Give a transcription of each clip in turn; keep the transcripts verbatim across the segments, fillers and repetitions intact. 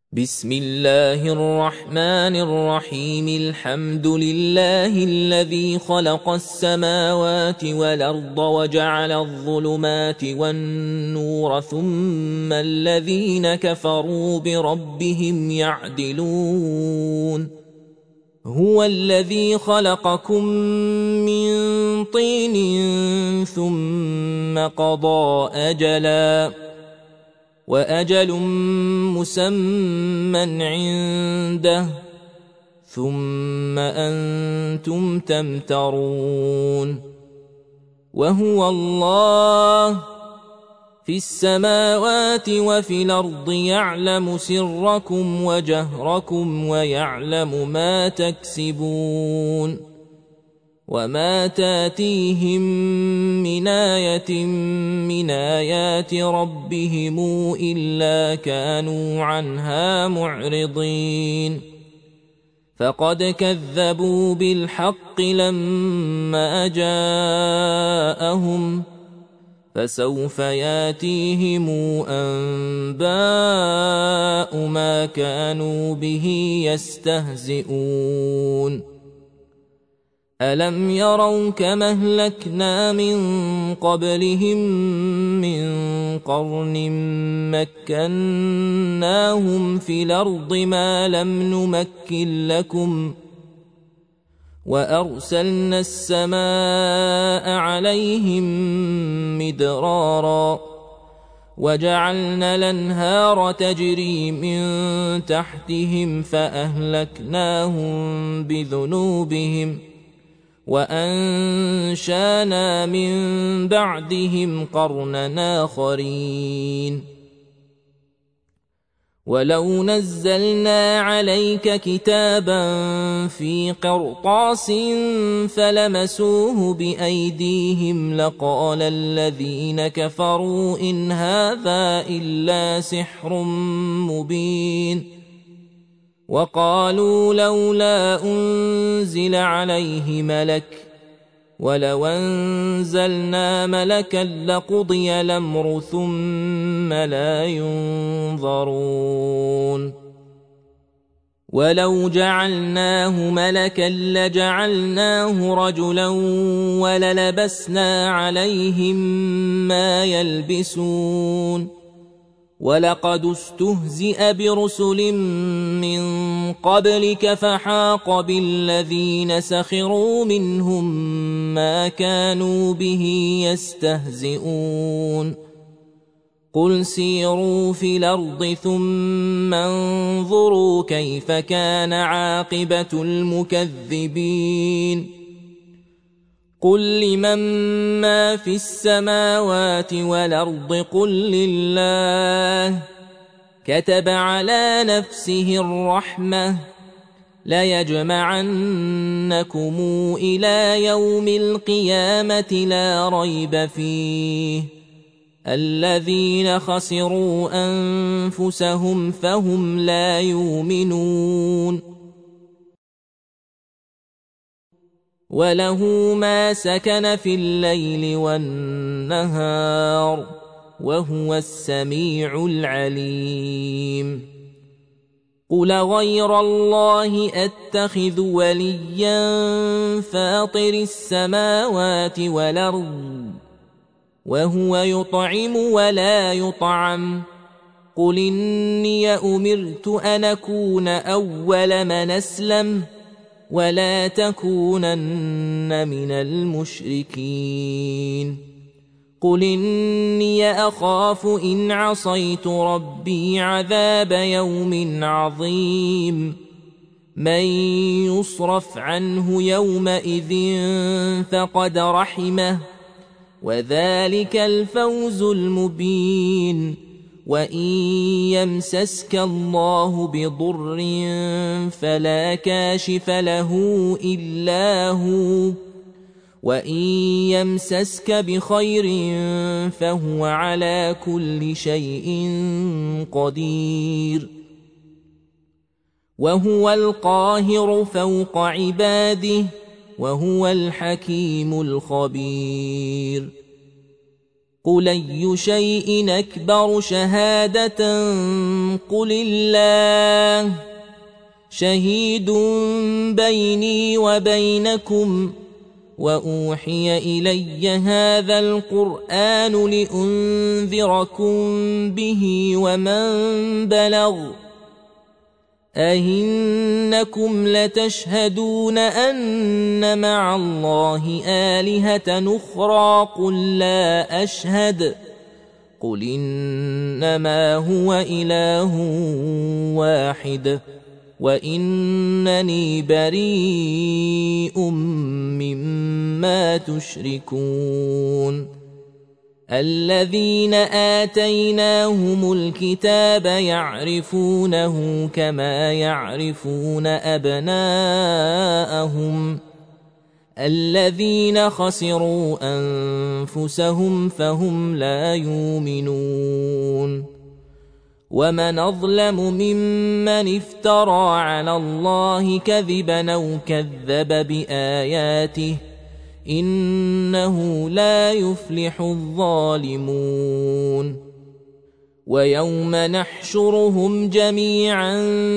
بسم الله الرحمن الرحيم. الحمد لله الذي خلق السماوات والأرض وجعل الظلمات والنور ثم الذين كفروا بربهم يعدلون. هو الذي خلقكم من طين ثم قضى أجلاً وأجل مسمى عنده ثم أنتم تمترون. وهو الله في السماوات وفي الأرض يعلم سركم وجهركم ويعلم ما تكسبون. وما تاتيهم من آية من آيات ربهم إلا كانوا عنها معرضين. فقد كذبوا بالحق لما جاءهم فسوف ياتيهم أنباء ما كانوا به يستهزئون. ألم يروا كما أهلكنا من قبلهم من قرن مكناهم في الأرض ما لم نمكن لكم وأرسلنا السماء عليهم مدرارا وجعلنا الأنهار تجري من تحتهم فأهلكناهم بذنوبهم وأنشانا من بعدهم قرنا آخرين. ولو نزلنا عليك كتابا في قرطاس فلمسوه بأيديهم لقال الذين كفروا إن هذا إلا سحر مبين. وقالوا لولا أنزل عليه ملك ولو أنزلنا ملكا لقضي الأمر ثم لا ينظرون. ولو جعلناه ملكا لجعلناه رجلا وللبسنا عليهم ما يلبسون. ولقد استهزئ برسل من قبلك فحاق بالذين سخروا منهم ما كانوا به يستهزئون. قل سيروا في الأرض ثم انظروا كيف كان عاقبة المكذبين. قل لمن ما في السماوات والأرض قل لله كتب على نفسه الرحمة ليجمعنكم إلى يوم القيامة لا ريب فيه الذين خسروا أنفسهم فهم لا يؤمنون. وله ما سكن في الليل والنهار وهو السميع العليم. قل غير الله أتخذ وليا فاطر السماوات والأرض وهو يطعم ولا يطعم. قل إني أمرت أن أكون أول من أسلم ولا تكونن من المشركين. قل إني أخاف إن عصيت ربي عذاب يوم عظيم. من يصرف عنه يومئذ فقد رحمه وذلك الفوز المبين. وإن يمسسك الله بضر فلا كاشف له إلا هو وإن يمسسك بخير فهو على كل شيء قدير. وهو القاهر فوق عباده وهو الحكيم الخبير. قل أي شيء أكبر شهادة قل الله شهيد بيني وبينكم وأوحي إلي هذا القرآن لأنذركم به ومن بلغ أئنكم لتشهدون أن مع الله آلهة أخرى قل لا أشهد قل إنما هو إله واحد وإنني بريء مما تشركون الذين آتيناهم الكتاب يعرفونه كما يعرفون أبناءهم الذين خسروا أنفسهم فهم لا يؤمنون ومن أظلم ممن افترى على الله كذبا أو كذب بآياته إنه لا يفلح الظالمون ويوم نحشرهم جميعا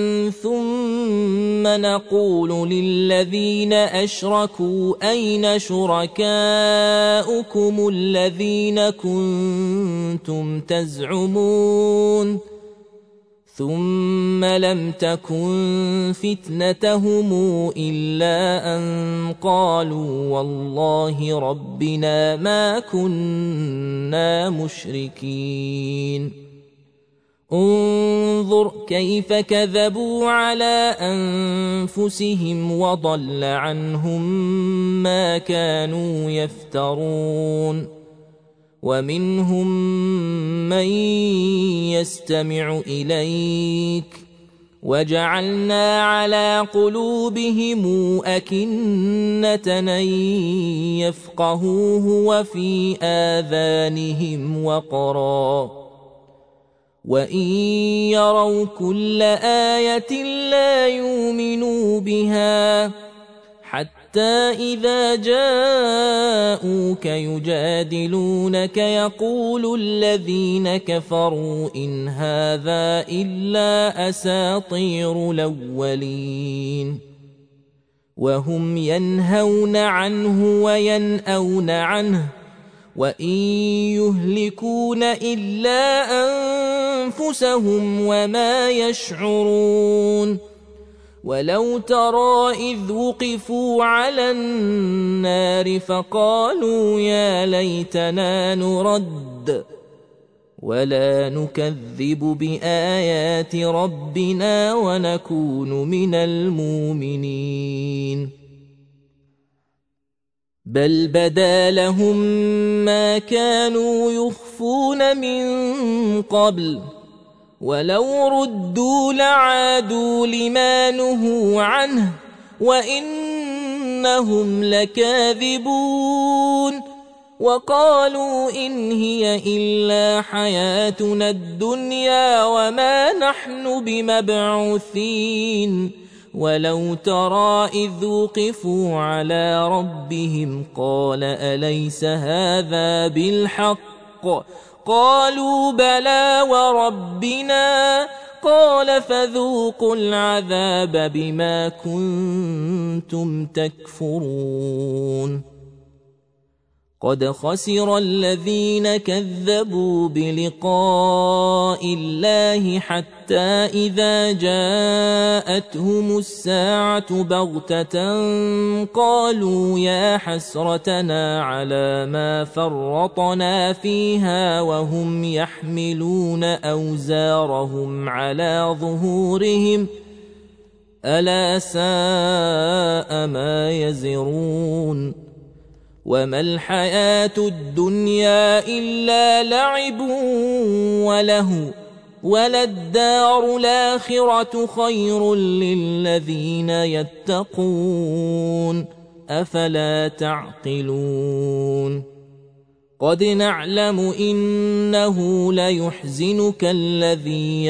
ثم نقول للذين أشركوا أين شركاؤكم الذين كنتم تزعمون ثم لم تكن فتنتهم إلا أن قالوا والله ربنا ما كنا مشركين انظر كيف كذبوا على أنفسهم وضل عنهم ما كانوا يفترون ومنهم من يستمع إليك وجعلنا على قلوبهم أكنة أن يفقهوه وفي آذانهم وقرا وإن يروا كل آية لا يؤمنوا بها حتى إذا جاءوك يجادلونك يقول الذين كفروا إن هذا إلا أساطير الأولين وهم ينهون عنه وينأون عنه وإن يهلكون إلا أنفسهم وما يشعرون ولو ترى إذ وقفوا على النار فقالوا يا ليتنا نرد ولا نكذب بآيات ربنا ونكون من المؤمنين بل بدا لهم ما كانوا يخفون من قبل ولو ردوا لعادوا لما نهوا عنه وإنهم لكاذبون وقالوا إن هي إلا حياتنا الدنيا وما نحن بمبعوثين ولو ترى إذ وقفوا على ربهم قال أليس هذا بالحق قالوا بلى وربنا قال فذوقوا العذاب بما كنتم تكفرون قد خسر الذين كذبوا بلقاء الله حتى إذا جاءتهم الساعة بغتة قالوا يا حسرتنا على ما فرطنا فيها وهم يحملون أوزارهم على ظهورهم ألا ساء ما يزرون وما الحياة الدنيا إلا لعب وله وللدار الآخرة خير للذين يتقون أفلا تعقلون قد نعلم إنه ليحزنك الذي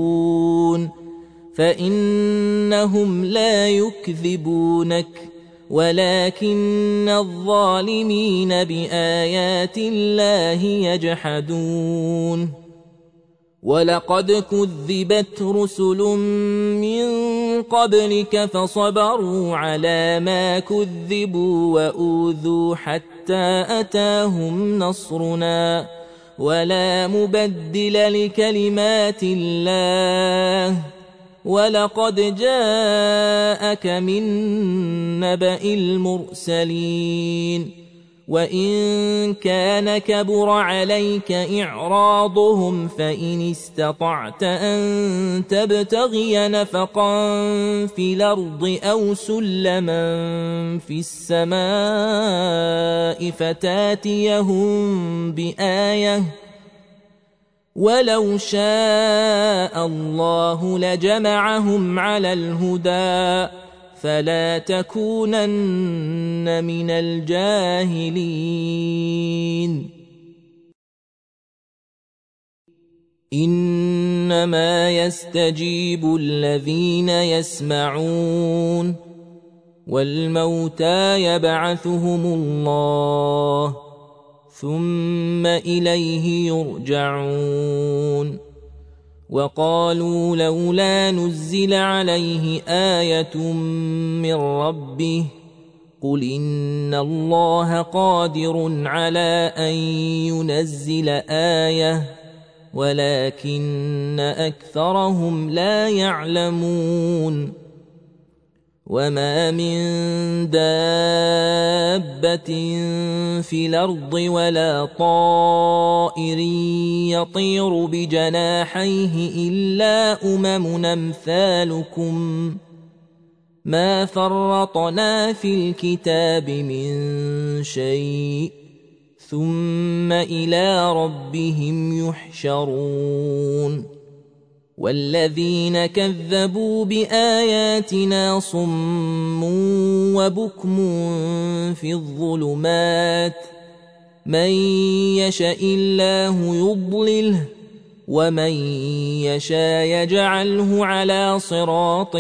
يقولون فإنهم لا يكذبونك ولكن الظالمين بآيات الله يجحدون ولقد كذبت رسل من قبلك فصبروا على ما كذبوا وأوذوا حتى أتاهم نصرنا ولا مبدل لكلمات الله ولقد جاءك من نبأ المرسلين وإن كان كبر عليك إعراضهم فإن استطعت أن تبتغي نفقا في الأرض أو سلما في السماء فتاتيهم بآية ولو شاء الله لجمعهم على الهدى فلا تكونن من الجاهلين إنما يستجيب الذين يسمعون والموتى يبعثهم الله ثم إليه يرجعون وقالوا لولا نزل عليه آية من ربه قل إن الله قادر على أن ينزل آية ولكن أكثرهم لا يعلمون وما من دابة في الأرض ولا طائر يطير بجناحيه إلا أمم أمثالكم ما فرطنا في الكتاب من شيء ثم إلى ربهم يحشرون والذين كذبوا بآياتنا صم وبكم في الظلمات من يشاء الله يضلله ومن يشاء يجعله على صراط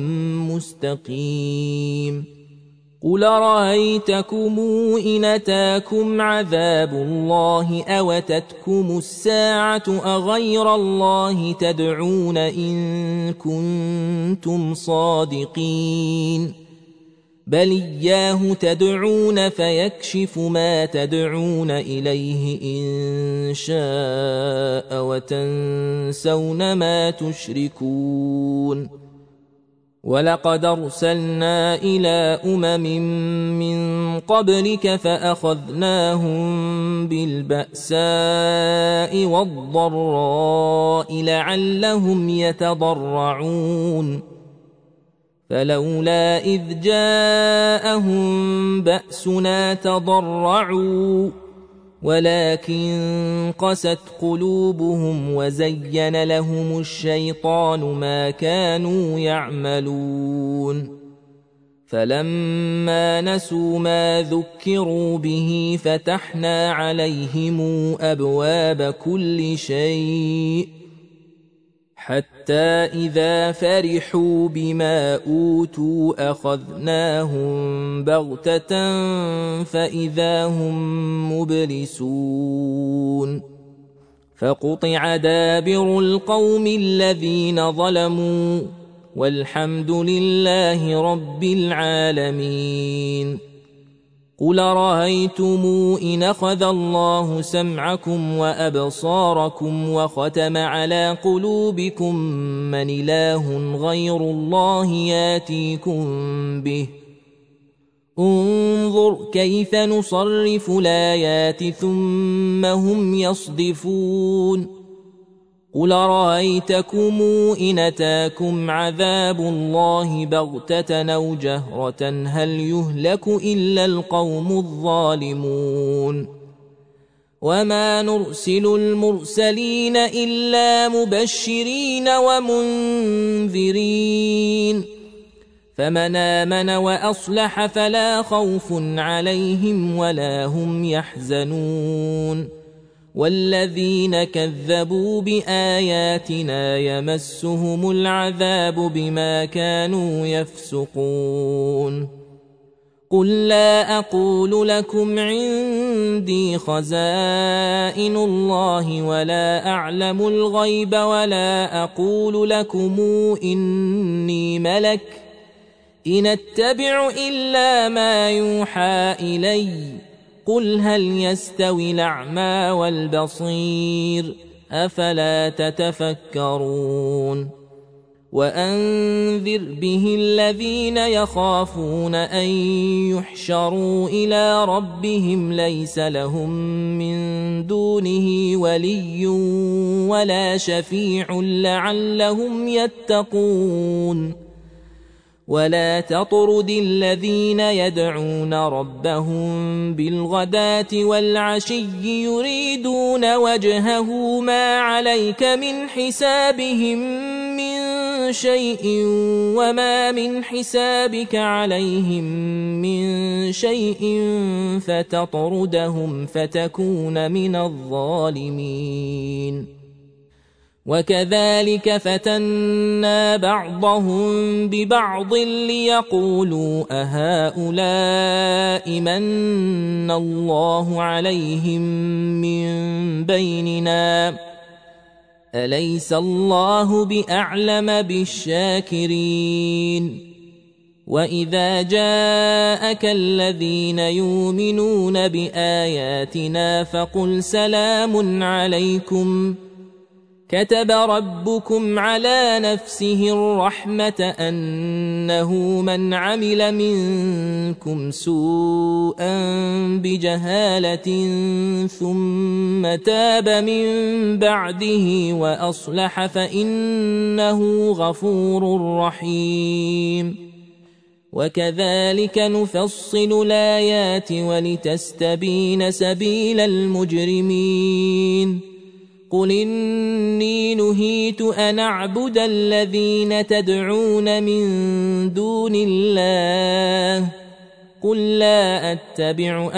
مستقيم قل رأيتكم إن أتاكم عذاب الله أو أتتكم الساعة أغير الله تدعون إن كنتم صادقين بل إياه تدعون فيكشف ما تدعون إليه إن شاء وتنسون ما تشركون ولقد أرسلنا إلى أمم من قبلك فأخذناهم بالبأساء والضراء لعلهم يتضرعون فلولا إذ جاءهم بأسنا تضرعوا ولكن قست قلوبهم وزين لهم الشيطان ما كانوا يعملون فلما نسوا ما ذكروا به فتحنا عليهم أبواب كل شيء حتى إذا فرحوا بما أوتوا أخذناهم بغتة فإذا هم مبلسون فقطع دابر القوم الذين ظلموا والحمد لله رب العالمين قل رأيتم إن أخذ الله سمعكم وأبصاركم وختم على قلوبكم من إله غير الله ياتيكم به انظر كيف نصرف الآيات ثم هم يصدفون قل رأيتكم إن أتاكم عذاب الله بغتة أو جهرة هل يهلك إلا القوم الظالمون وما نرسل المرسلين إلا مبشرين ومنذرين فمن آمن وأصلح فلا خوف عليهم ولا هم يحزنون والذين كذبوا بآياتنا يمسهم العذاب بما كانوا يفسقون قل لا أقول لكم عندي خزائن الله ولا أعلم الغيب ولا أقول لكم إني ملك إن أتبع إلا ما يوحى إلي قل هل يستوي الأعمى والبصير أفلا تتفكرون وأنذر به الذين يخافون أن يحشروا إلى ربهم ليس لهم من دونه ولي ولا شفيع لعلهم يتقون ولا تطرد الذين يدعون ربهم بالغداة والعشي يريدون وجهه ما عليك من حسابهم من شيء وما من حسابك عليهم من شيء فتطردهم فتكون من الظالمين وكذلك فتنا بعضهم ببعض ليقولوا أهؤلاء من الله عليهم من بيننا أليس الله بأعلم بالشاكرين وإذا جاءك الذين يؤمنون بآياتنا فقل سلام عليكم كتب ربكم على نفسه الرحمة أنه من عمل منكم سوءا بجهالة ثم تاب من بعده وأصلح فإنه غفور رحيم وكذلك نفصل الآيات ولتستبين سبيل المجرمين قل إني نهيت أن أعبد الذين تدعون من دون الله قل لا أتبع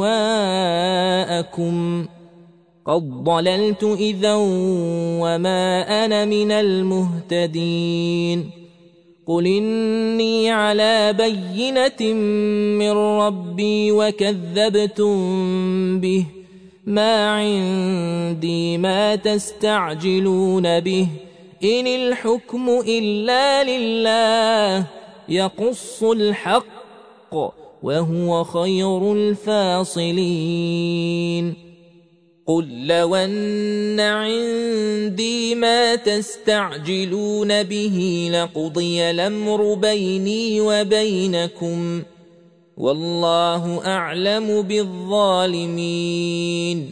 أهواءكم قد ضللت إذا وما أنا من المهتدين قل إني على بينة من ربي وكذبتم به ما عندي ما تستعجلون به إن الحكم إلا لله يقص الحق وهو خير الفاصلين قل لو أن عندي ما تستعجلون به لقضي الأمر بيني وبينكم والله أعلم بالظالمين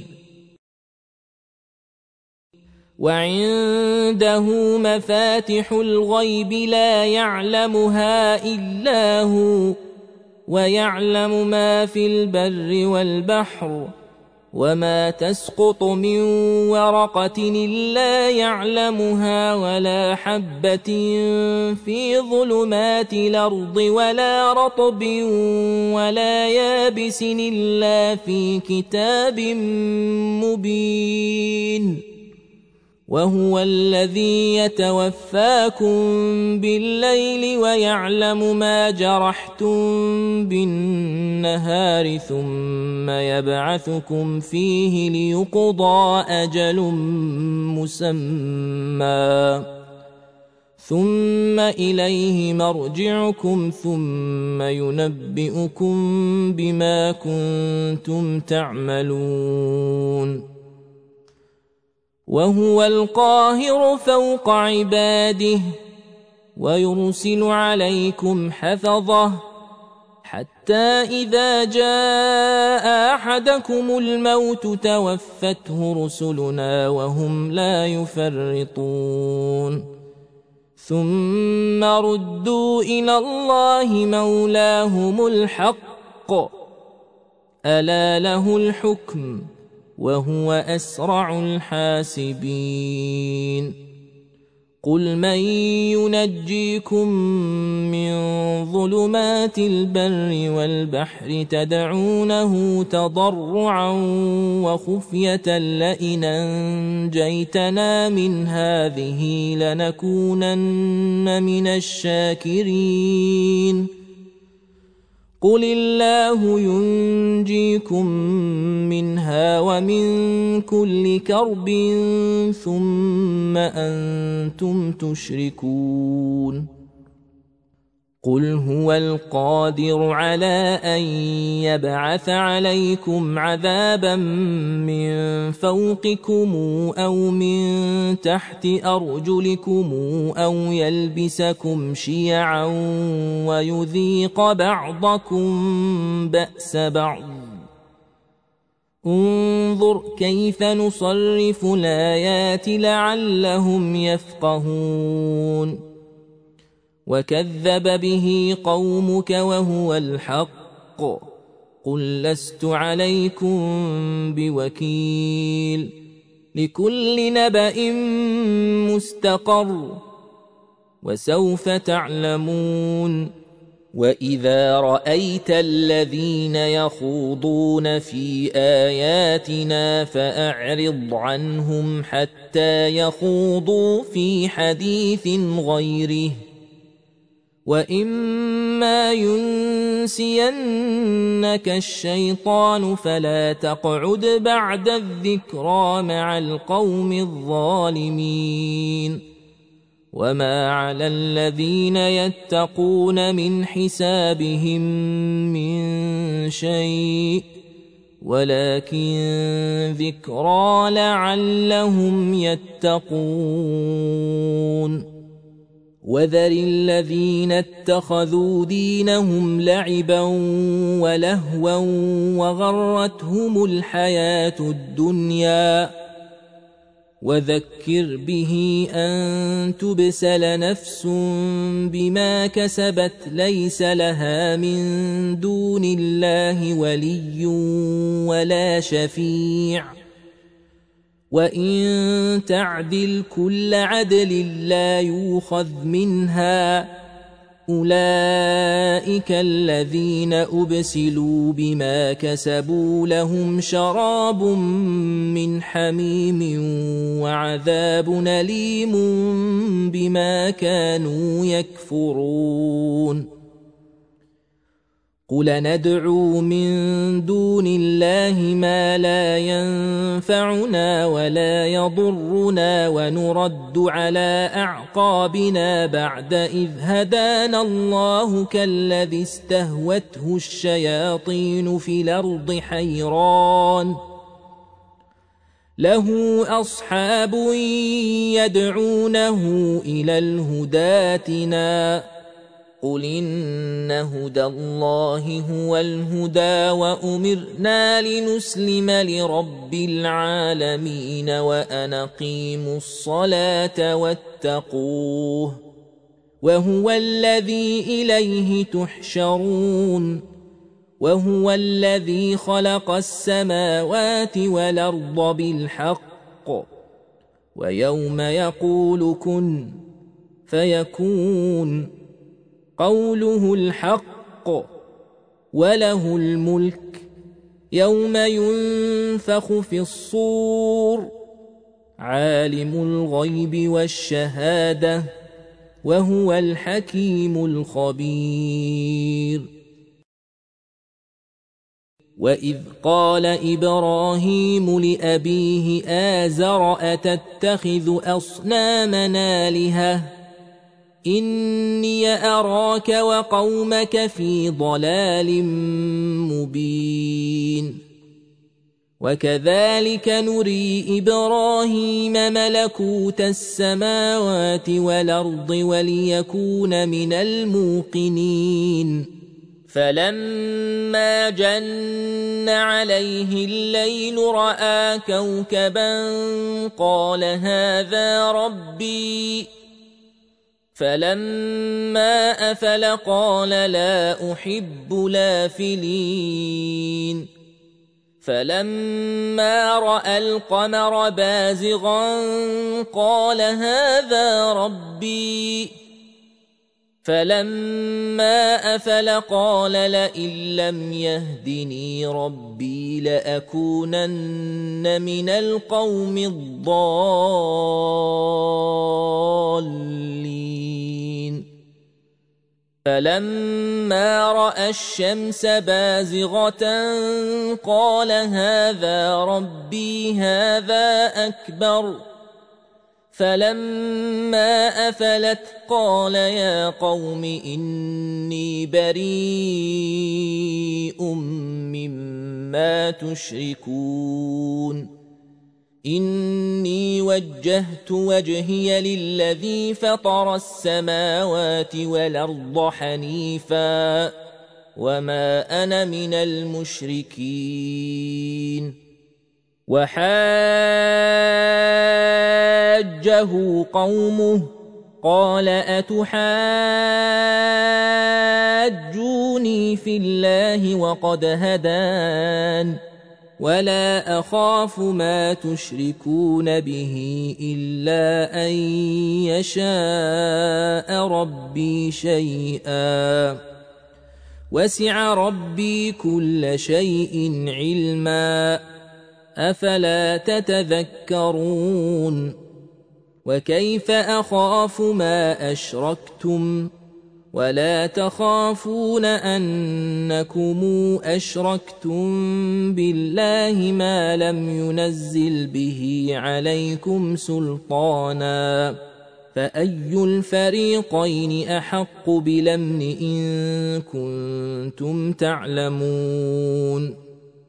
وعنده مفاتح الغيب لا يعلمها إلا هو ويعلم ما في البر والبحر وما تسقط من ورقة إلا يعلمها ولا حبة في ظلمات الأرض ولا رطب ولا يابس إلا في كتاب مبين وهو الذي يتوفاكم بالليل ويعلم ما جرحتم بالنهار ثم يبعثكم فيه ليقضى أجل مسمى ثم إليه مرجعكم ثم ينبئكم بما كنتم تعملون وهو القاهر فوق عباده ويرسل عليكم حفظه حتى إذا جاء أحدكم الموت توفته رسلنا وهم لا يفرطون ثم ردوا إلى الله مولاهم الحق ألا له الحكم وهو أسرع الحاسبين قل من ينجيكم من ظلمات البر والبحر تدعونه تضرعا وخفية لئن أنجيتنا من هذه لنكونن من الشاكرين قل الله ينجيكم منها ومن كل كرب ثم أنتم تشركون قل هو القادر على أن يبعث عليكم عذابا من فوقكم أو من تحت أرجلكم أو يلبسكم شيعا ويذيق بعضكم بأس بعض انظر كيف نصرف الآيات لعلهم يفقهون وكذب به قومك وهو الحق قل لست عليكم بوكيل لكل نبأ مستقر وسوف تعلمون وإذا رأيت الذين يخوضون في آياتنا فأعرض عنهم حتى يخوضوا في حديث غيره وإما ينسينك الشيطان فلا تقعد بعد الذكرى مع القوم الظالمين وما على الذين يتقون من حسابهم من شيء ولكن ذكرى لعلهم يتقون وذر الذين اتخذوا دينهم لعبا ولهوا وغرتهم الحياة الدنيا وذكر به أن تبسل نفس بما كسبت ليس لها من دون الله ولي ولا شفيع وإن تعدل كل عدل لا يؤخذ منها أولئك الذين أبسلوا بما كسبوا لهم شراب من حميم وعذاب أليم بما كانوا يكفرون قل ندعو من دون الله ما لا ينفعنا ولا يضرنا ونرد على أعقابنا بعد إذ هدانا الله كالذي استهوته الشياطين في الأرض حيران له أصحاب يدعونه إلى الهدى ائتنا قل إن هدى الله هو الهدى وأمرنا لنسلم لرب العالمين وأن أقيموا الصلاة واتقوه وهو الذي إليه تحشرون وهو الذي خلق السماوات والأرض بالحق ويوم يقول كن فيكون قوله الحق وله الملك يوم ينفخ في الصور عالم الغيب والشهادة وهو الحكيم الخبير وإذ قال إبراهيم لأبيه آزر أتتخذ أصنامنا آلهة إني أراك وقومك في ضلال مبين وكذلك نري إبراهيم ملكوت السماوات والأرض وليكون من الموقنين فلما جن عليه الليل رأى كوكبا قال هذا ربي فلما أفل قال لا أحب لافلين فلما رأى القمر بازغا قال هذا ربي فلما أفل قال لئن لم يهدني ربي لأكونن من القوم الضالين فلما رأى الشمس بازغة قال هذا ربي هذا أكبر فلما أفلت قال يا قوم إني بريء مما تشركون إني وجهت وجهي للذي فطر السماوات والأرض حنيفا وما أنا من المشركين وحاجه قومه قال أتحاجوني في الله وقد هدان ولا أخاف ما تشركون به إلا أن يشاء ربي شيئا وسع ربي كل شيء علما أفلا تتذكرون وكيف أخاف ما أشركتم ولا تخافون أنكم أشركتم بالله ما لم ينزل به عليكم سلطانا فأي الفريقين أحق بالأمن إن كنتم تعلمون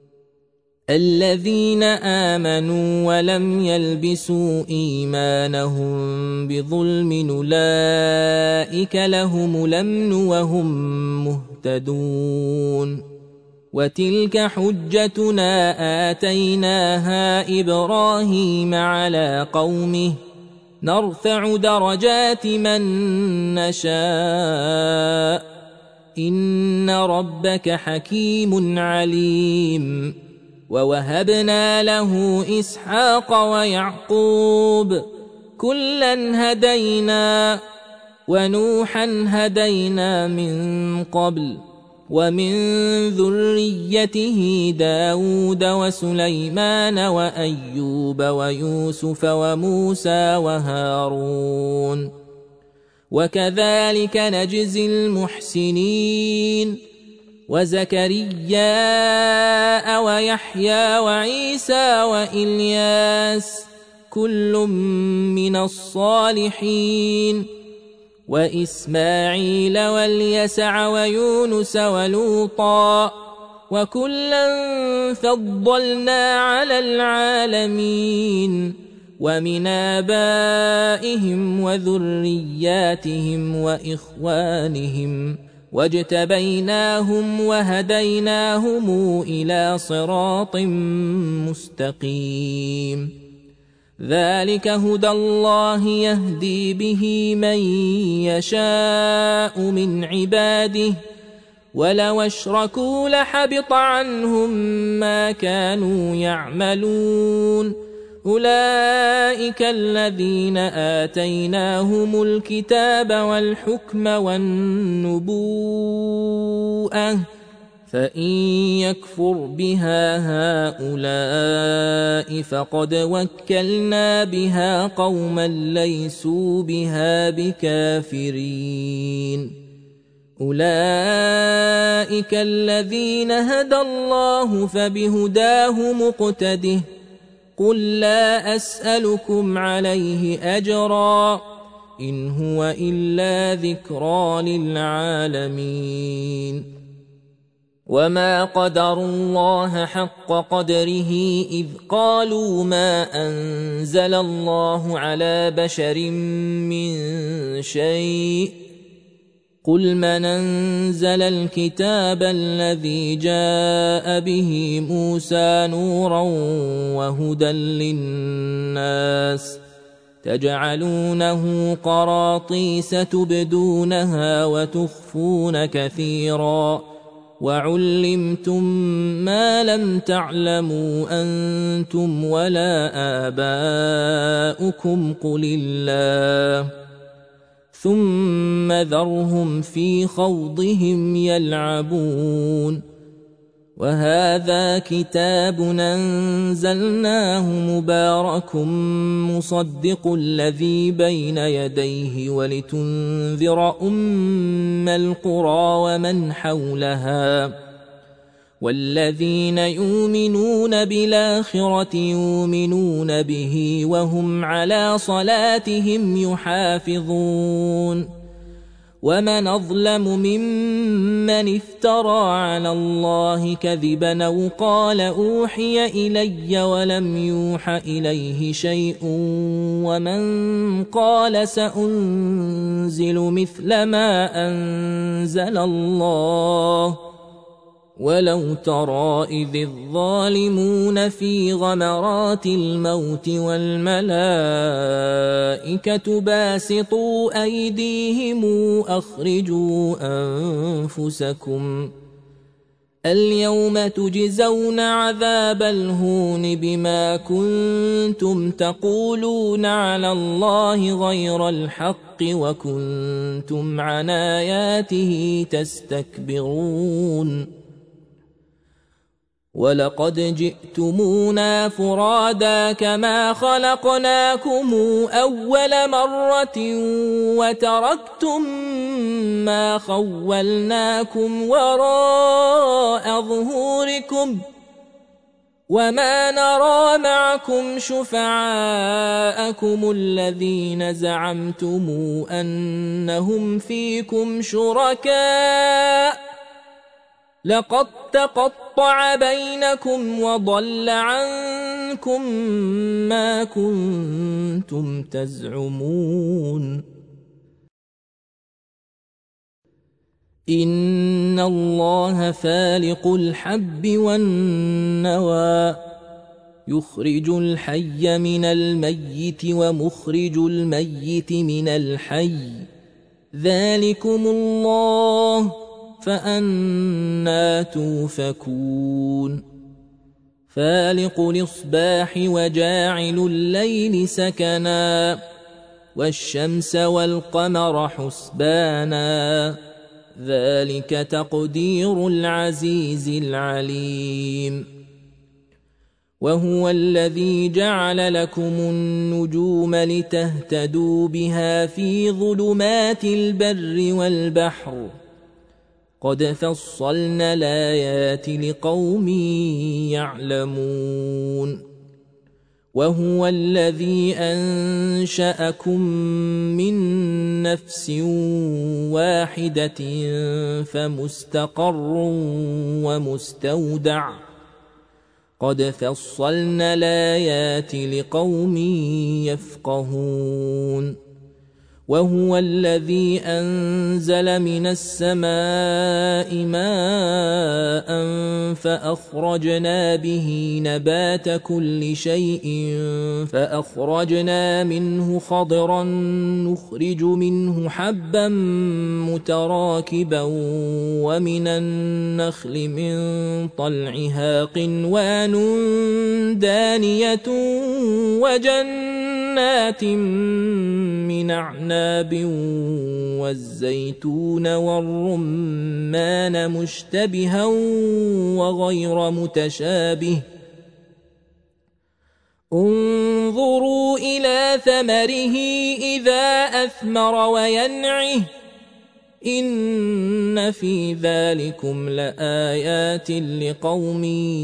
الذين آمنوا ولم يلبسوا إيمانهم بظلم أولئك لهم الأمن وهم مهتدون وتلك حجتنا آتيناها إبراهيم على قومه نرفع درجات من نشاء إن ربك حكيم عليم ووهبنا له إسحاق ويعقوب كلا هدينا ونوحا هدينا من قبل ومن ذريته داود وسليمان وأيوب ويوسف وموسى وهارون وكذلك نجزي المحسنين وزكريا ويحيى وعيسى وإلياس كل من الصالحين وإسماعيل واليسع ويونس ولوطا وكلا فضلنا على العالمين ومن آبائهم وذرياتهم وإخوانهم واجتبيناهم وهديناهم إلى صراط مستقيم ذلك هدى الله يهدي به من يشاء من عباده ولو اشركوا لحبط عنهم ما كانوا يعملون أولئك الذين آتيناهم الكتاب والحكم والنبوءة فإن يكفر بها هؤلاء فقد وكلنا بها قوما ليسوا بها بكافرين أولئك الذين هدى الله فبهداه مقتده قل لا أسألكم عليه أجرا إن هو إلا ذكرى للعالمين وما قدروا الله حق قدره إذ قالوا ما أنزل الله على بشر من شيء قل من أنزل الكتاب الذي جاء به موسى نورا وهدى للناس تجعلونه قراطيس تبدونها وتخفون كثيرا وعلمتم ما لم تعلموا أنتم ولا آباؤكم قل الله ثم ذرهم في خوضهم يلعبون وهذا كتاب أنزلناه مبارك مصدق الذي بين يديه ولتنذر أم القرى ومن حولها والذين يؤمنون بالآخرة يؤمنون به وهم على صلاتهم يحافظون ومن أظلم ممن افترى على الله كذبا أو قال أوحي إلي ولم يوح إليه شيء ومن قال سأنزل مثل ما أنزل الله ولو ترى إذ الظالمون في غمرات الموت والملائكة باسطوا أيديهم أخرجوا أنفسكم اليوم تجزون عذاب الهون بما كنتم تقولون على الله غير الحق وكنتم عن آياته تستكبرون ولقد جئتمونا فرادا كما خلقناكم أول مرة وتركتم ما خولناكم وراء ظهوركم وما نرى معكم شفعاءكم الذين زعمتم أنهم فيكم شركاء لقد تقطع بينكم وضل عنكم ما كنتم تزعمون إن الله فالق الحب والنوى يخرج الحي من الميت ومخرج الميت من الحي ذلكم الله فأنى توفكون فالق الإصباح وجاعل الليل سكنا والشمس والقمر حسبانا ذلك تقدير العزيز العليم وهو الذي جعل لكم النجوم لتهتدوا بها في ظلمات البر والبحر قد فصلنا الآيات لقوم يعلمون وهو الذي أنشأكم من نفس واحدة فمستقر ومستودع قد فصلنا الآيات لقوم يفقهون وهو الذي أنزل من السماء ماء فأخرجنا به نبات كل شيء فأخرجنا منه خضرا نخرج منه حبا متراكبا ومن النخل من طلعها قنوان دانية وجنات من أعناب والزيتون والرمان مشتبها وغير متشابه انظروا إلى ثمره إذا أثمر وينعه إن في ذلكم لآيات لقوم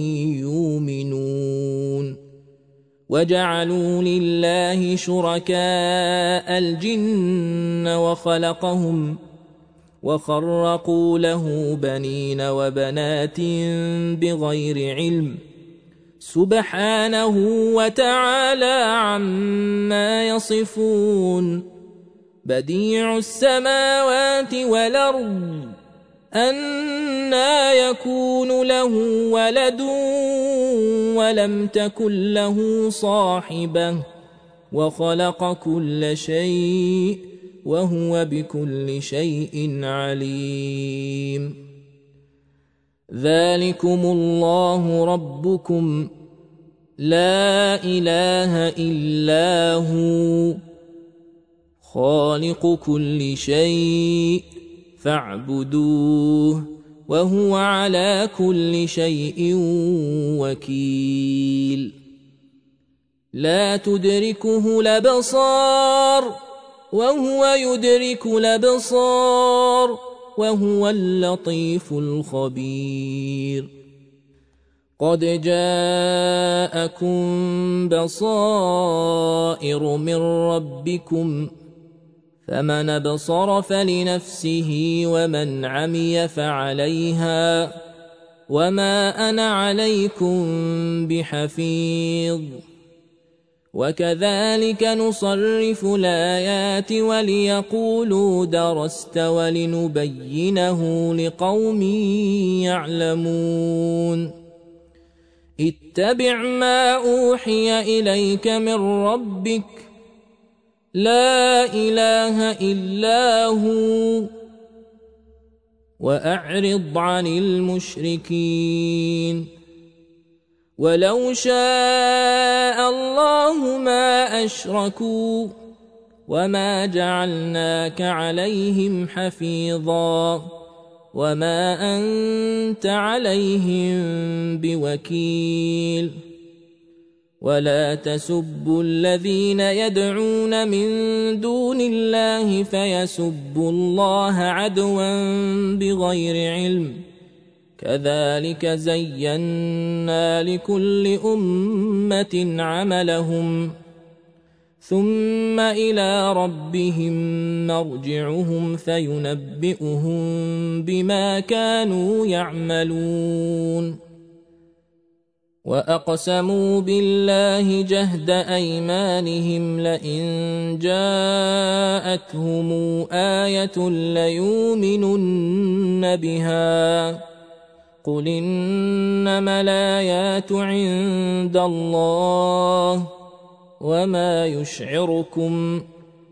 يؤمنون وجعلوا لله شركاء الجن وخلقهم وخرقوا له بنين وبنات بغير علم سبحانه وتعالى عما يصفون بديع السماوات والأرض أنى يكون له ولد ولم تكن له صاحبة وخلق كل شيء وهو بكل شيء عليم ذلكم الله ربكم لا إله إلا هو خالق كل شيء فاعبدوه وهو على كل شيء وكيل لا تدركه الأبصار وهو يدرك الأبصار وهو اللطيف الخبير قد جاءكم بصائر من ربكم فمن أبصر فلنفسه ومن عمي فعليها وما أنا عليكم بحفيظ وكذلك نصرف الآيات وليقولوا درست ولنبينه لقوم يعلمون اتبع ما أوحي إليك من ربك لا إله إلا هو وأعرض عن المشركين ولو شاء الله ما أشركوا وما جعلناك عليهم حفيظا وما أنت عليهم بوكيل ولا تسبوا الذين يدعون من دون الله فيسبوا الله عدوا بغير علم كذلك زينا لكل أمة عملهم ثم إلى ربهم مرجعهم فينبئهم بما كانوا يعملون وأقسموا بالله جهد أيمانهم لئن جاءتهم آية ليؤمنن بها قل إنما الآيات عند الله وما يشعركم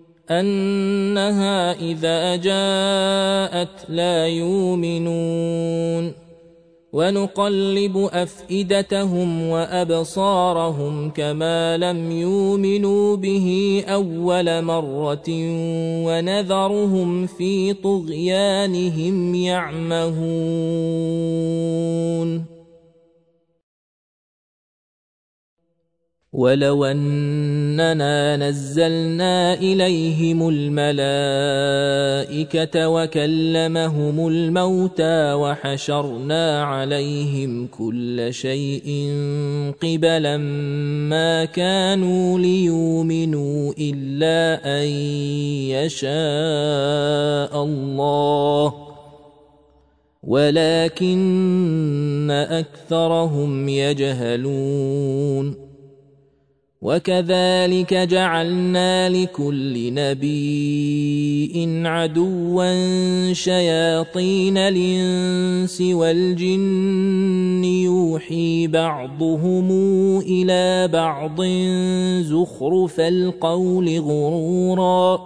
أنها إذا جاءت لا يؤمنون ونقلب أفئدتهم وأبصارهم كما لم يؤمنوا به أول مرة ونذرهم في طغيانهم يعمهون ولو أننا نزلنا إليهم الملائكة وكلمهم الموتى وحشرنا عليهم كل شيء قبلا ما كانوا ليؤمنوا إلا أن يشاء الله ولكن أكثرهم يجهلون وكذلك جعلنا لكل نبي عدوا شياطين الإنس والجن يوحي بعضهم إلى بعض زخرف القول غرورا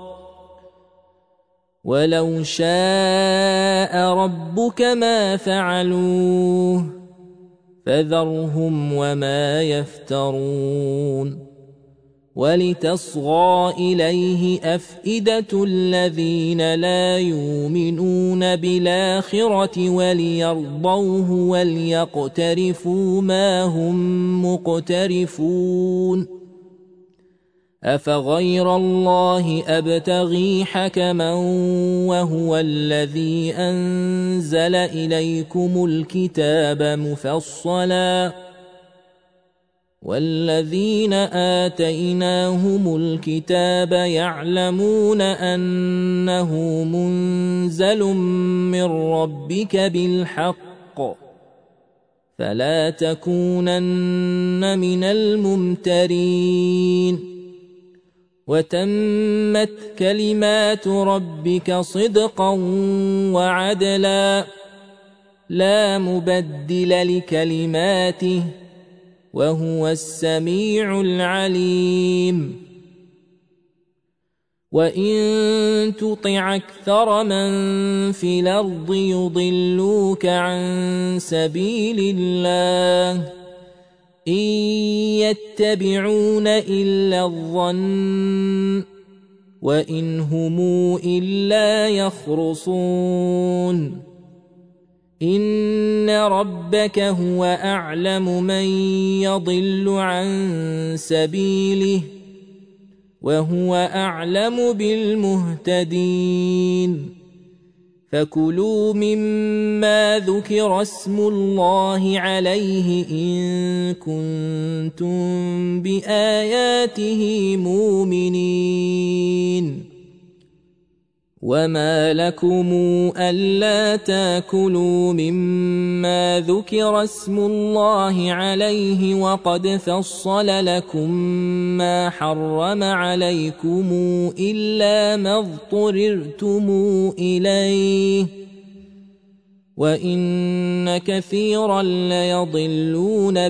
ولو شاء ربك ما فعلوه فذرهم وما يفترون ولتصغى إليه أفئدة الذين لا يؤمنون بالآخرة وليرضوه وليقترفوا ما هم مقترفون أفغير الله أبتغي حكما وهو الذي أنزل إليكم الكتاب مفصلا والذين آتيناهم الكتاب يعلمون أنه منزل من ربك بالحق فلا تكونن من الممترين وتمت كلمات ربك صدقا وعدلا لا مبدل لكلماته وهو السميع العليم وإن تطع أكثر من في الأرض يضلوك عن سبيل الله إن يتبعون إلا الظن وإن هم إلا يخرصون إن ربك هو أعلم من يضل عن سبيله وهو أعلم بالمهتدين فكلوا مما ذكر اسم الله عليه إن كنتم بآياته مؤمنين وما لكم ألا تاكلوا مما ذكر اسم الله عليه وقد فصل لكم ما حرم عليكم إلا ما اضطررتم إليه وإن كثيرا ليضلون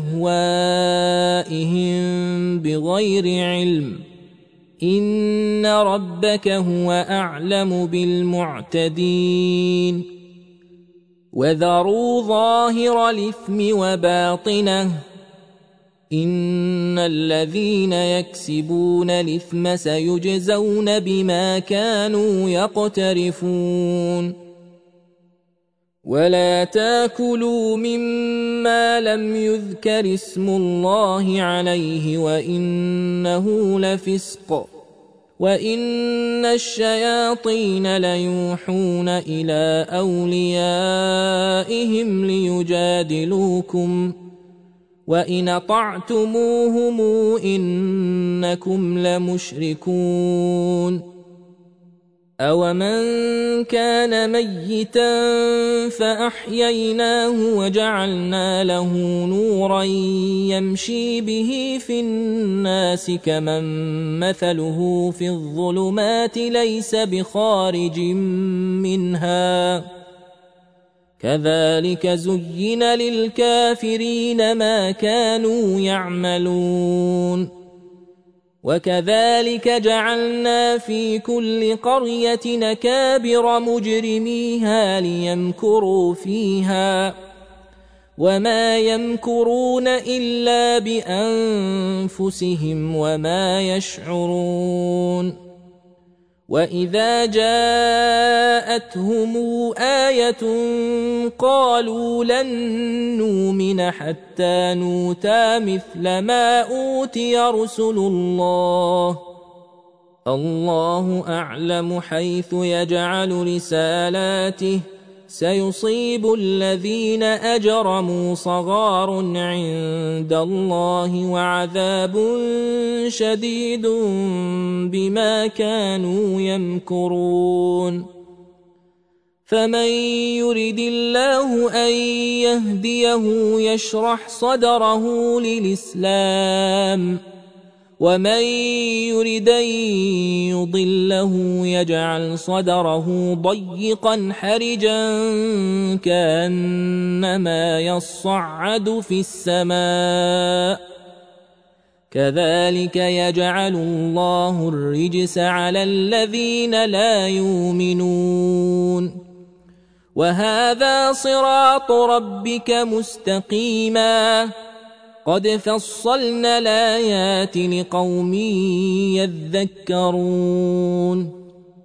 بأهوائهم بغير علم إن ربك هو أعلم بالمعتدين وذروا ظاهر الإثم وباطنه إن الذين يكسبون الإثم سيجزون بما كانوا يقترفون ولا تاكلوا مما لم يذكر اسم الله عليه وإنه لفسق وإن الشياطين ليوحون إلى أوليائهم ليجادلوكم وإن أطعتموهم إنكم لمشركون أومن كان ميتا فأحييناه وجعلنا له نورا يمشي به في الناس كمن مثله في الظلمات ليس بخارج منها كذلك زين للكافرين ما كانوا يعملون وكذلك جعلنا في كل قرية أكابر مجرميها ليمكروا فيها وما يمكرون إلا بأنفسهم وما يشعرون وإذا جاءتهم آية قالوا لن نؤمن حتى نؤتى مثل ما أوتي رسل الله الله أعلم حيث يجعل رسالاته سيصيب الذين أجرموا صغار عند الله وعذاب شديد بما كانوا يمكرون فمن يرد الله أن يهديه يشرح صدره للإسلام ومن يرد أن يضله يجعل صدره ضيقا حرجا كأنما يصعد في السماء كذلك يجعل الله الرجس على الذين لا يؤمنون وهذا صراط ربك مستقيما قد فصلنا الآيات لقوم يذكرون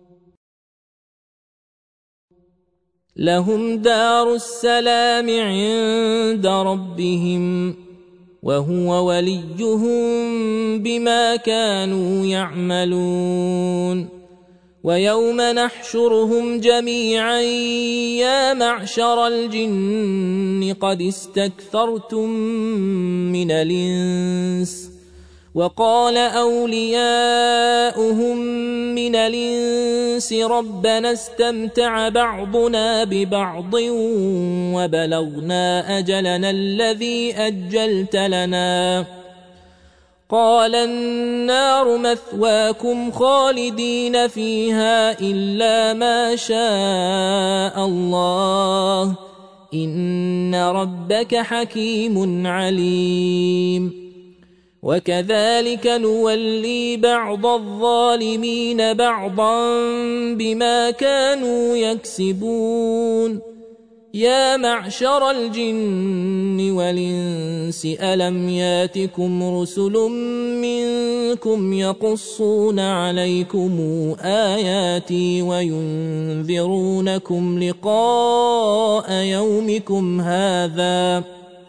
لهم دار السلام عند ربهم وهو وليهم بما كانوا يعملون ويوم نحشرهم جميعا يا معشر الجن قد استكثرتم من الإنس وقال أولياؤهم من الإنس ربنا استمتع بعضنا ببعض وبلغنا أجلنا الذي أجلت لنا قال النار مثواكم خالدين فيها إلا ما شاء الله إن ربك حكيم عليم وكذلك نولي بعض الظالمين بعضا بما كانوا يكسبون يا معشر الجن والإنس ألم ياتكم رسل منكم يقصون عليكم آياتي وينذرونكم لقاء يومكم هذا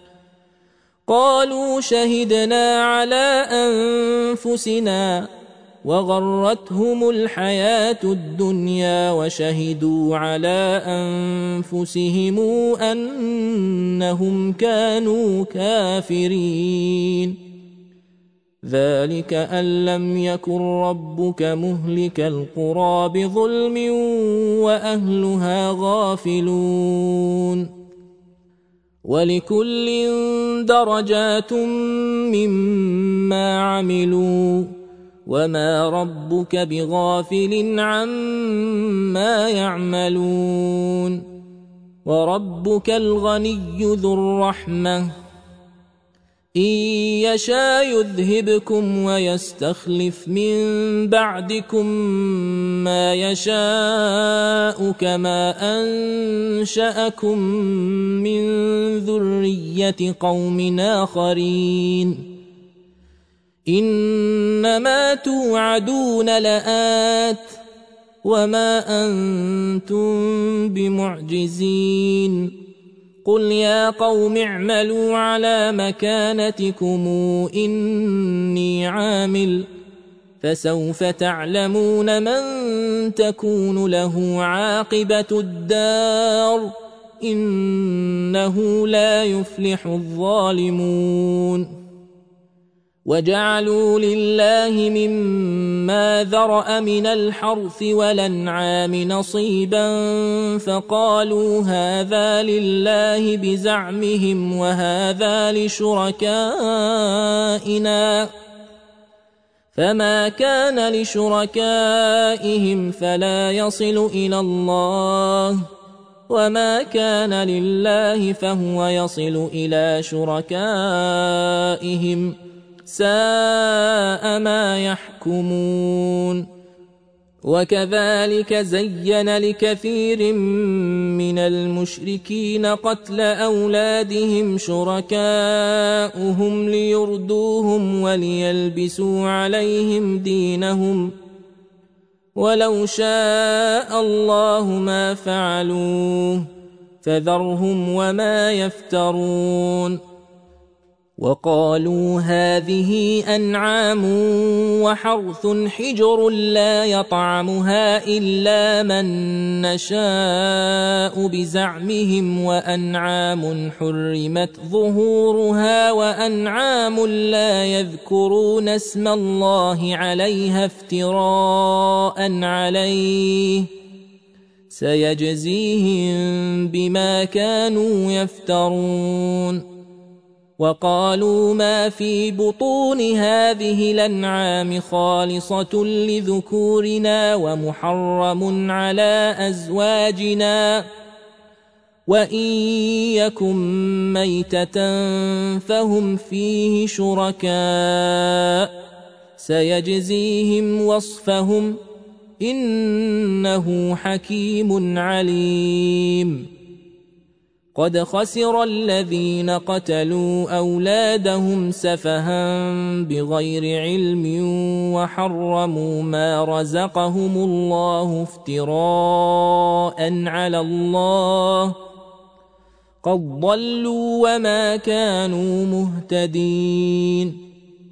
قالوا شهدنا على أنفسنا وغرتهم الحياة الدنيا وشهدوا على أنفسهم أنهم كانوا كافرين ذلك أن لم يكن ربك مهلك القرى بظلم وأهلها غافلون ولكل درجات مما عملوا وما ربك بغافل عما يعملون وربك الغني ذو الرحمة إن يشاء يذهبكم ويستخلف من بعدكم ما يشاء كما أنشأكم من ذرية قوم آخرين إنما توعدون لآت وما أنتم بمعجزين قل يا قوم اعملوا على مكانتكم إني عامل فسوف تعلمون من تكون له عاقبة الدار إنه لا يفلح الظالمون وجعلوا لله مما ذرأ من الحرث والأنعام نصيبا فقالوا هذا لله بزعمهم وهذا لشركائنا فما كان لشركائهم فلا يصل إلى الله وما كان لله فهو يصل إلى شركائهم ساء ما يحكمون وكذلك زين لكثير من المشركين قتل أولادهم شركاؤهم ليردوهم وليلبسوا عليهم دينهم ولو شاء الله ما فعلوه فذرهم وما يفترون وقالوا هذه أنعام وحرث حجر لا يطعمها إلا من نشاء بزعمهم وأنعام حرمت ظهورها وأنعام لا يذكرون اسم الله عليها افتراء عليه سيجزيهم بما كانوا يفترون وقالوا ما في بطون هذه الأنعام خالصة لذكورنا ومحرم على أزواجنا وإن يكن ميتة فهم فيه شركاء سيجزيهم وصفهم إنه حكيم عليم قد خسر الذين قتلوا أولادهم سفها بغير علم وحرموا ما رزقهم الله افتراء على الله قد ضلوا وما كانوا مهتدين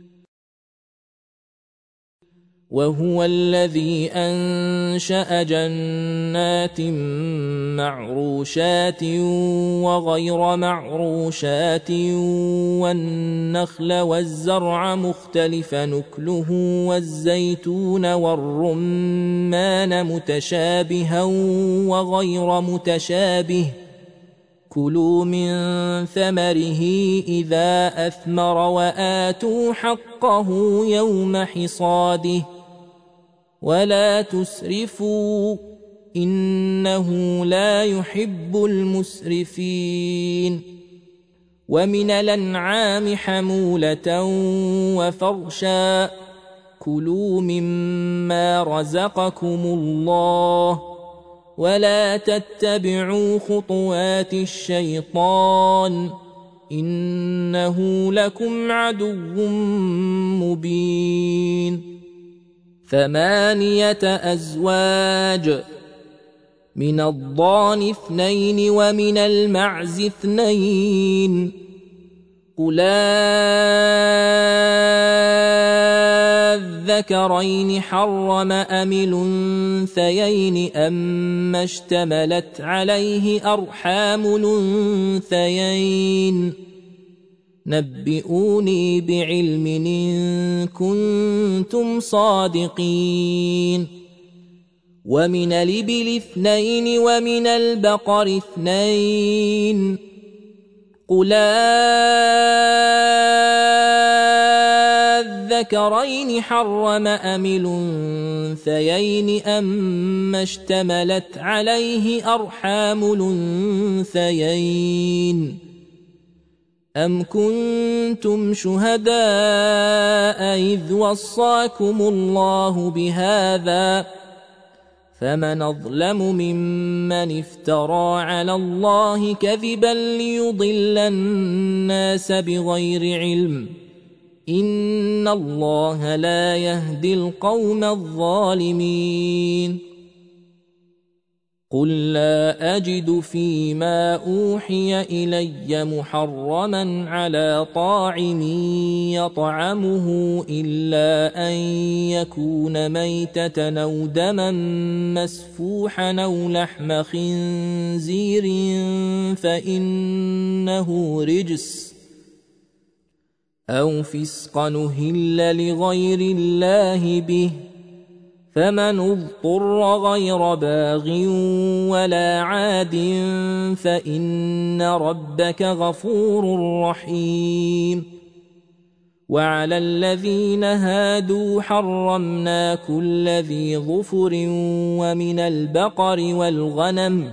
وهو الذي أنشأ جنات معروشات وغير معروشات والنخل والزرع مختلف نكله والزيتون والرمان متشابها وغير متشابه كلوا من ثمره إذا أثمر وآتوا حقه يوم حصاده ولا تسرفوا إنه لا يحب المسرفين ومن الأنعام حمولة وفرشا كلوا مما رزقكم الله ولا تتبعوا خطوات الشيطان إنه لكم عدو مبين. ثمانية أزواج، من الضأن اثنين ومن المعز اثنين، قل الذكرين حرم أم الأنثيين أما اشتملت عليه أرحام الأنثيين نبئوني بعلم إن كنتم صادقين. ومن الإبل اثنين ومن البقر اثنين، قل الذكرين حرم أم الأنثيين أما اشتملت عليه أرحام الأنثيين أم كنتم شهداء إذ وصاكم الله بهذا فمن أظلم ممن افترى على الله كذبا ليضل الناس بغير علم إن الله لا يهدي القوم الظالمين. قل لا أجد فيما أوحي إلي محرما على طاعم يطعمه إلا أن يكون ميتة أو دما مسفوحا أو لحم خنزير فإنه رجس أو فسقا أهل لغير الله به فمن اضطر غير باغ ولا عاد فإن ربك غفور رحيم. وعلى الذين هادوا حرمنا كل ذي ظفر ومن البقر والغنم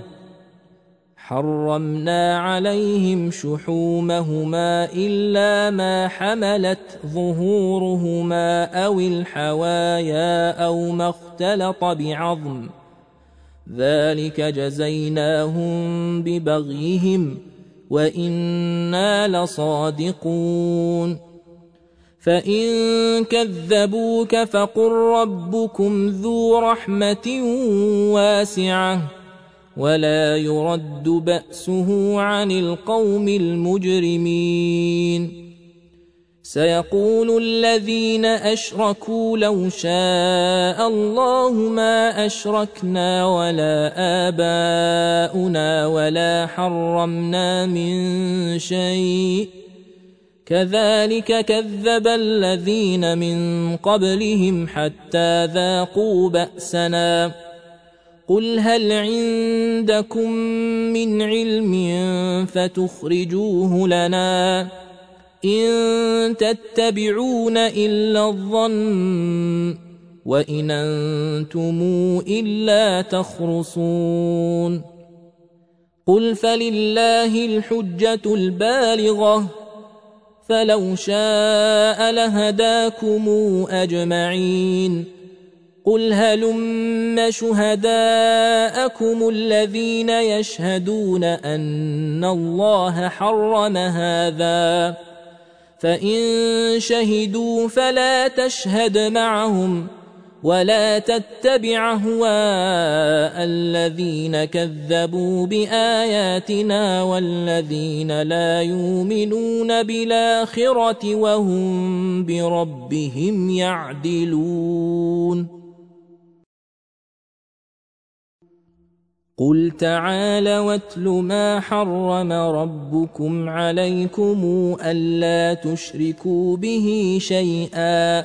حرمنا عليهم شحومهما إلا ما حملت ظهورهما أو الحوايا أو ما اختلط بعظم ذلك جزيناهم ببغيهم وإنا لصادقون. فإن كذبوك فقل ربكم ذو رحمة واسعة ولا يرد بأسه عن القوم المجرمين. سيقول الذين أشركوا لو شاء الله ما أشركنا ولا آباؤنا ولا حرمنا من شيء كذلك كذب الذين من قبلهم حتى ذاقوا بأسنا. قل هل عندكم من علم فتخرجوه لنا إن تتبعون إلا الظن وإن أنتم إلا تخرصون. قل فلله الحجة البالغة فلو شاء لهداكم أجمعين. قل هلم شهداءكم الذين يشهدون أن الله حرم هذا فإن شهدوا فلا تشهد معهم ولا تتبع أهواء الذين كذبوا بآياتنا والذين لا يؤمنون بالآخرة وهم بربهم يعدلون. قل تعالى واتل ما حرم ربكم عليكم ألا تشركوا به شيئا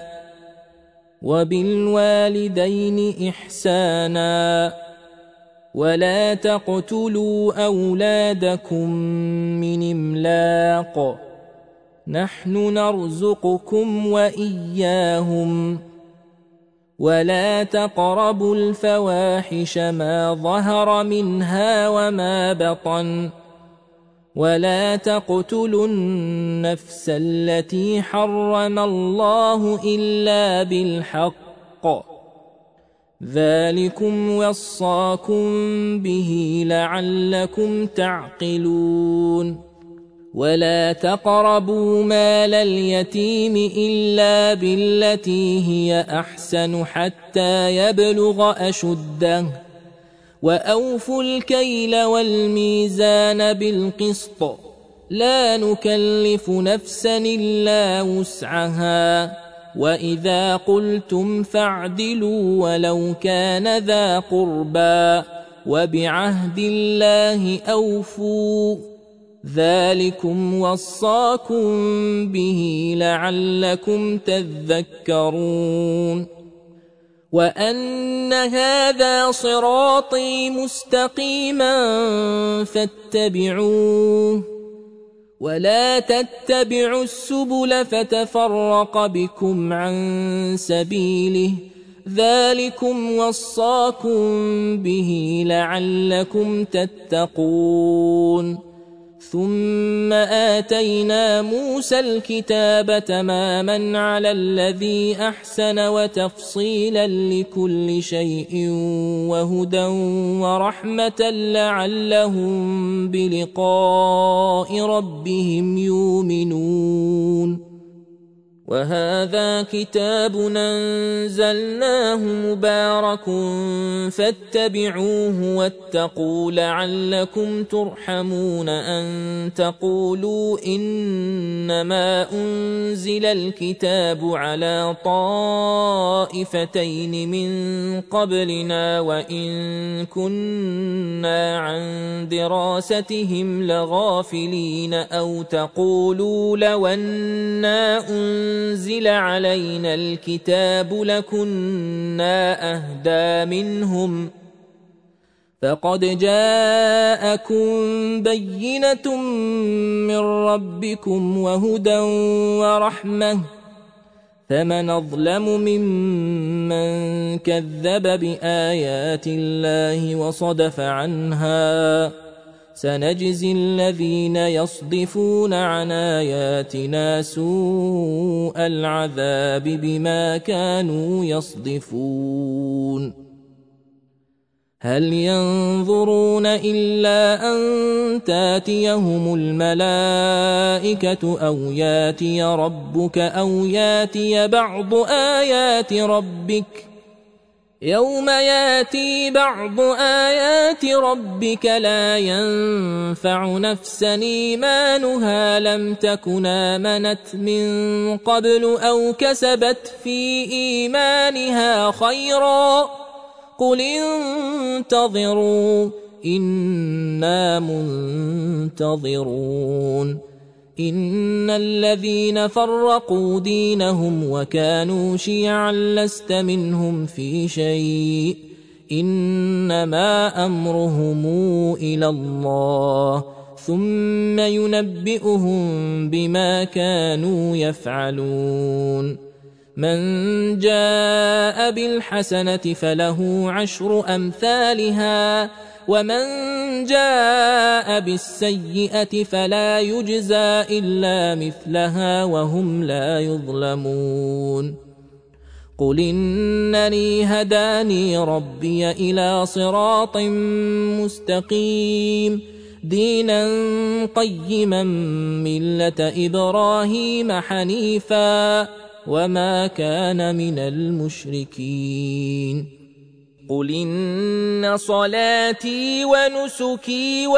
وبالوالدين إحسانا ولا تقتلوا أولادكم من إملاق نحن نرزقكم وإياهم ولا تقربوا الفواحش ما ظهر منها وما بطن ولا تقتلوا النفس التي حرم الله إلا بالحق ذلكم وصاكم به لعلكم تعقلون ولا تقربوا مال اليتيم إلا بالتي هي أحسن حتى يبلغ أشده وأوفوا الكيل والميزان بالقسط لا نكلف نفسا إلا وسعها وإذا قلتم فاعدلوا ولو كان ذا قربى وبعهد الله أوفوا ذلكم وصاكم به لعلكم تذكرون وأن هذا صراطي مستقيما فاتبعوه ولا تتبعوا السبل فتفرق بكم عن سبيله ذلكم وصاكم به لعلكم تتقون ثم آتينا موسى الكتاب تماما على الذي أحسن وتفصيلا لكل شيء وهدى ورحمة لعلهم بلقاء ربهم يؤمنون وهذا كتاب أنزلناه مبارك فاتبعوه واتقوا لعلكم ترحمون أن تقولوا إنما أنزل الكتاب على طائفتين من قبلنا وإن كنا عن دراستهم لغافلين أو تقولوا لو أنا أنزل أنزل علينا الكتاب لكنا أهدى منهم فقد جاءكم بينة من ربكم وهدى ورحمة فمن أظلم ممن كذب بآيات الله وصدف عنها سنجزي الذين يصدفون عن آياتنا سوء العذاب بما كانوا يصدفون هل ينظرون إلا أن تاتيهم الملائكة أو ياتي ربك أو ياتي بعض آيات ربك يوم ياتي بعض آيات ربك لا ينفع نفسا إيمانها لم تكن آمنت من قبل أو كسبت في إيمانها خيرا قل انتظروا إنا منتظرون إن الذين فرقوا دينهم وكانوا شيعا لست منهم في شيء إنما أمرهم إلى الله ثم ينبئهم بما كانوا يفعلون من جاء بالحسنة فله عشر أمثالها ومن جاء بالسيئة فلا يجزى إلا مثلها وهم لا يظلمون قل إنني هداني ربي إلى صراط مستقيم دينا قيما ملة إبراهيم حنيفا وما كان من المشركين قل إن صلاتي ونسكي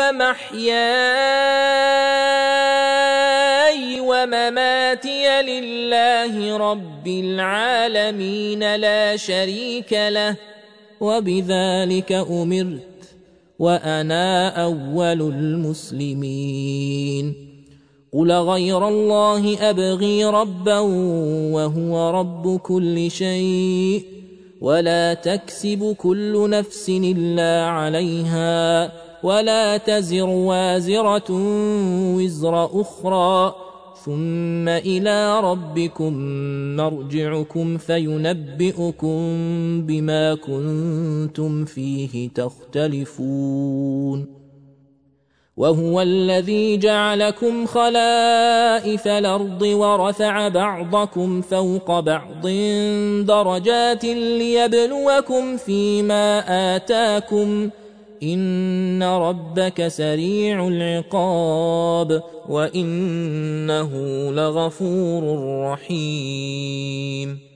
ومحياي ومماتي لله رب العالمين لا شريك له وبذلك أمرت وأنا أول المسلمين قل غير الله أبغي ربا وهو رب كل شيء ولا تكسب كل نفس إلا عليها ولا تزر وازرة وزر أخرى ثم إلى ربكم مرجعكم فينبئكم بما كنتم فيه تختلفون وهو الذي جعلكم خلائف الأرض ورفع بعضكم فوق بعض درجات ليبلوكم فيما آتاكم إن ربك سريع العقاب وإنه لغفور رحيم